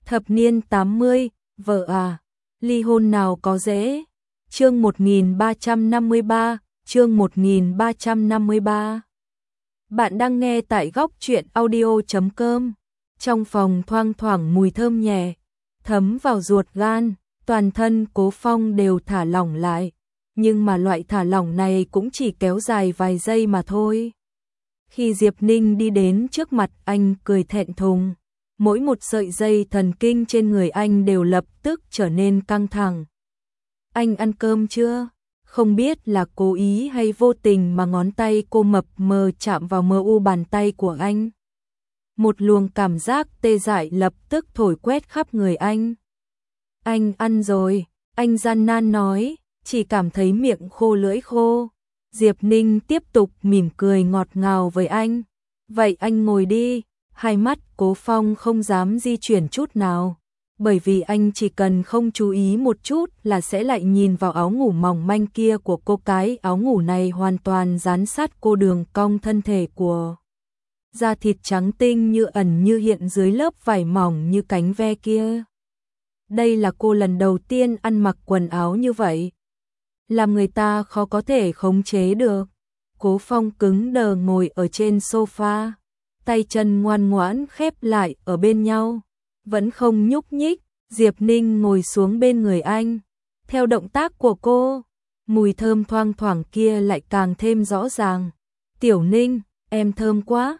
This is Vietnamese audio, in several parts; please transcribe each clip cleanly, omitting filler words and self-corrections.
Thập niên 80, vợ à, ly hôn nào có dễ. Chương 1353, chương 1353. Bạn đang nghe tại góc truyện audio.com. Trong phòng thoang thoảng mùi thơm nhẹ, thấm vào ruột gan, toàn thân Cố Phong đều thả lỏng lại. Nhưng mà loại thả lỏng này cũng chỉ kéo dài vài giây mà thôi. Khi Diệp Ninh đi đến trước mặt anh cười thẹn thùng, mỗi một sợi dây thần kinh trên người anh đều lập tức trở nên căng thẳng. Anh ăn cơm chưa? Không biết là cố ý hay vô tình mà ngón tay cô mập mờ chạm vào mờ u bàn tay của anh. Một luồng cảm giác tê dại lập tức thổi quét khắp người anh. Anh ăn rồi, anh gian nan nói, chỉ cảm thấy miệng khô lưỡi khô. Diệp Ninh tiếp tục mỉm cười ngọt ngào với anh. Vậy anh ngồi đi. Hai mắt Cố Phong không dám di chuyển chút nào, bởi vì anh chỉ cần không chú ý một chút là sẽ lại nhìn vào áo ngủ mỏng manh kia của cô. Cái áo ngủ này hoàn toàn dán sát cô, đường cong thân thể của da thịt trắng tinh như ẩn như hiện dưới lớp vải mỏng như cánh ve kia. Đây là cô lần đầu tiên ăn mặc quần áo như vậy, làm người ta khó có thể khống chế được. Cố Phong cứng đờ ngồi ở trên sofa, tay chân ngoan ngoãn khép lại ở bên nhau, vẫn không nhúc nhích. Diệp Ninh ngồi xuống bên người anh. Theo động tác của cô, mùi thơm thoang thoảng kia lại càng thêm rõ ràng. Tiểu Ninh, em thơm quá.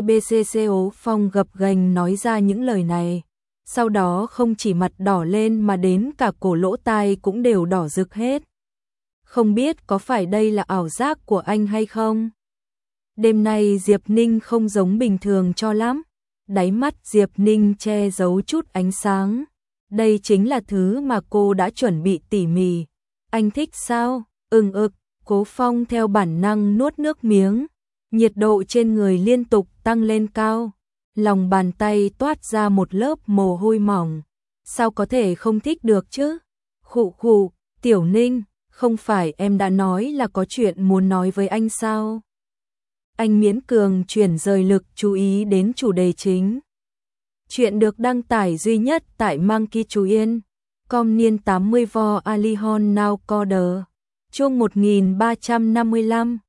TBCCO Phong gập ghềnh nói ra những lời này. Sau đó không chỉ mặt đỏ lên mà đến cả cổ lỗ tai cũng đều đỏ rực hết. Không biết có phải đây là ảo giác của anh hay không? Đêm nay Diệp Ninh không giống bình thường cho lắm. Đáy mắt Diệp Ninh che giấu chút ánh sáng. Đây chính là thứ mà cô đã chuẩn bị tỉ mỉ. Anh thích sao? Ực. Cố Phong theo bản năng nuốt nước miếng. Nhiệt độ trên người liên tục tăng lên cao. Lòng bàn tay toát ra một lớp mồ hôi mỏng. Sao có thể không thích được chứ? Khụ, Tiểu Ninh, không phải em đã nói là có chuyện muốn nói với anh sao? Anh miễn cường chuyển rời lực chú ý đến chủ đề chính. Chuyện được đăng tải duy nhất tại Monkey Chú Yên. Com niên 80 vo Alihon Now Coder. Chương 1355.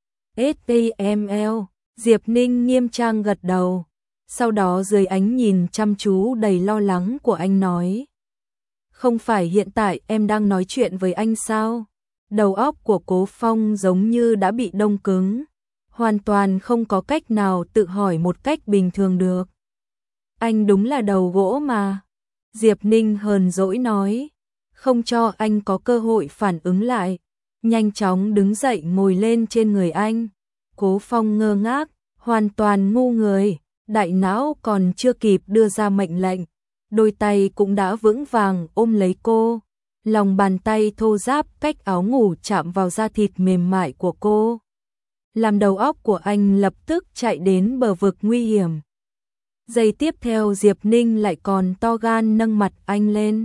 STML. Diệp Ninh nghiêm trang gật đầu. Sau đó dưới ánh nhìn chăm chú đầy lo lắng của anh nói. Không phải hiện tại em đang nói chuyện với anh sao? Đầu óc của Cố Phong giống như đã bị đông cứng. Hoàn toàn không có cách nào tự hỏi một cách bình thường được. Anh đúng là đầu gỗ mà. Diệp Ninh hờn dỗi nói. Không cho anh có cơ hội phản ứng lại. Nhanh chóng đứng dậy ngồi lên trên người anh. Cố Phong ngơ ngác, hoàn toàn ngu người. Đại não còn chưa kịp đưa ra mệnh lệnh, đôi tay cũng đã vững vàng ôm lấy cô. Lòng bàn tay thô ráp cách áo ngủ chạm vào da thịt mềm mại của cô, làm đầu óc của anh lập tức chạy đến bờ vực nguy hiểm. Giây tiếp theo Diệp Ninh lại còn to gan nâng mặt anh lên.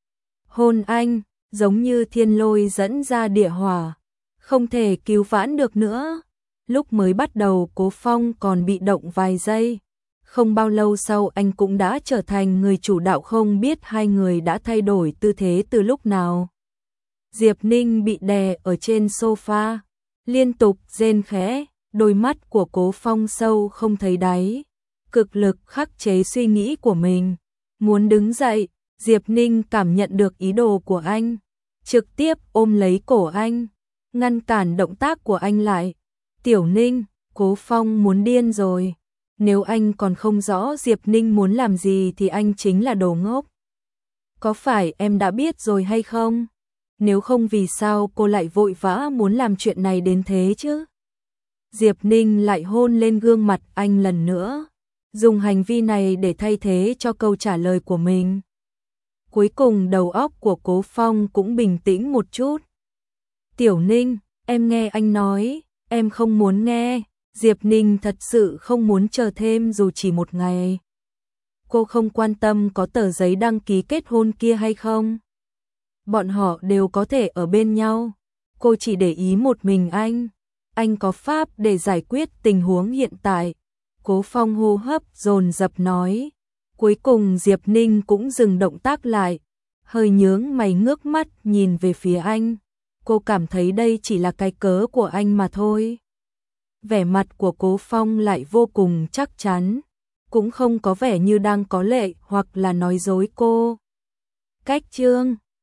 Hôn anh, giống như thiên lôi dẫn ra địa hỏa, không thể cứu vãn được nữa. Lúc mới bắt đầu Cố Phong còn bị động vài giây. Không bao lâu sau anh cũng đã trở thành người chủ đạo, không biết hai người đã thay đổi tư thế từ lúc nào. Diệp Ninh bị đè ở trên sofa, liên tục rên khẽ, đôi mắt của Cố Phong sâu không thấy đáy, cực lực khắc chế suy nghĩ của mình. Muốn đứng dậy, Diệp Ninh cảm nhận được ý đồ của anh, trực tiếp ôm lấy cổ anh, ngăn cản động tác của anh lại. Tiểu Ninh, Cố Phong muốn điên rồi. Nếu anh còn không rõ Diệp Ninh muốn làm gì thì anh chính là đồ ngốc. Có phải em đã biết rồi hay không? Nếu không vì sao cô lại vội vã muốn làm chuyện này đến thế chứ? Diệp Ninh lại hôn lên gương mặt anh lần nữa, dùng hành vi này để thay thế cho câu trả lời của mình. Cuối cùng đầu óc của Cố Phong cũng bình tĩnh một chút. Tiểu Ninh, em nghe anh nói, em không muốn nghe. Diệp Ninh thật sự không muốn chờ thêm dù chỉ một ngày. Cô không quan tâm có tờ giấy đăng ký kết hôn kia hay không. Bọn họ đều có thể ở bên nhau. Cô chỉ để ý một mình anh. Anh có pháp để giải quyết tình huống hiện tại. Cố Phong hô hấp dồn dập nói. Cuối cùng Diệp Ninh cũng dừng động tác lại, hơi nhướng mày ngước mắt nhìn về phía anh. Cô cảm thấy đây chỉ là cái cớ của anh mà thôi. Vẻ mặt của Cố Phong lại vô cùng chắc chắn, cũng không có vẻ như đang có lệ hoặc là nói dối cô. Cách chương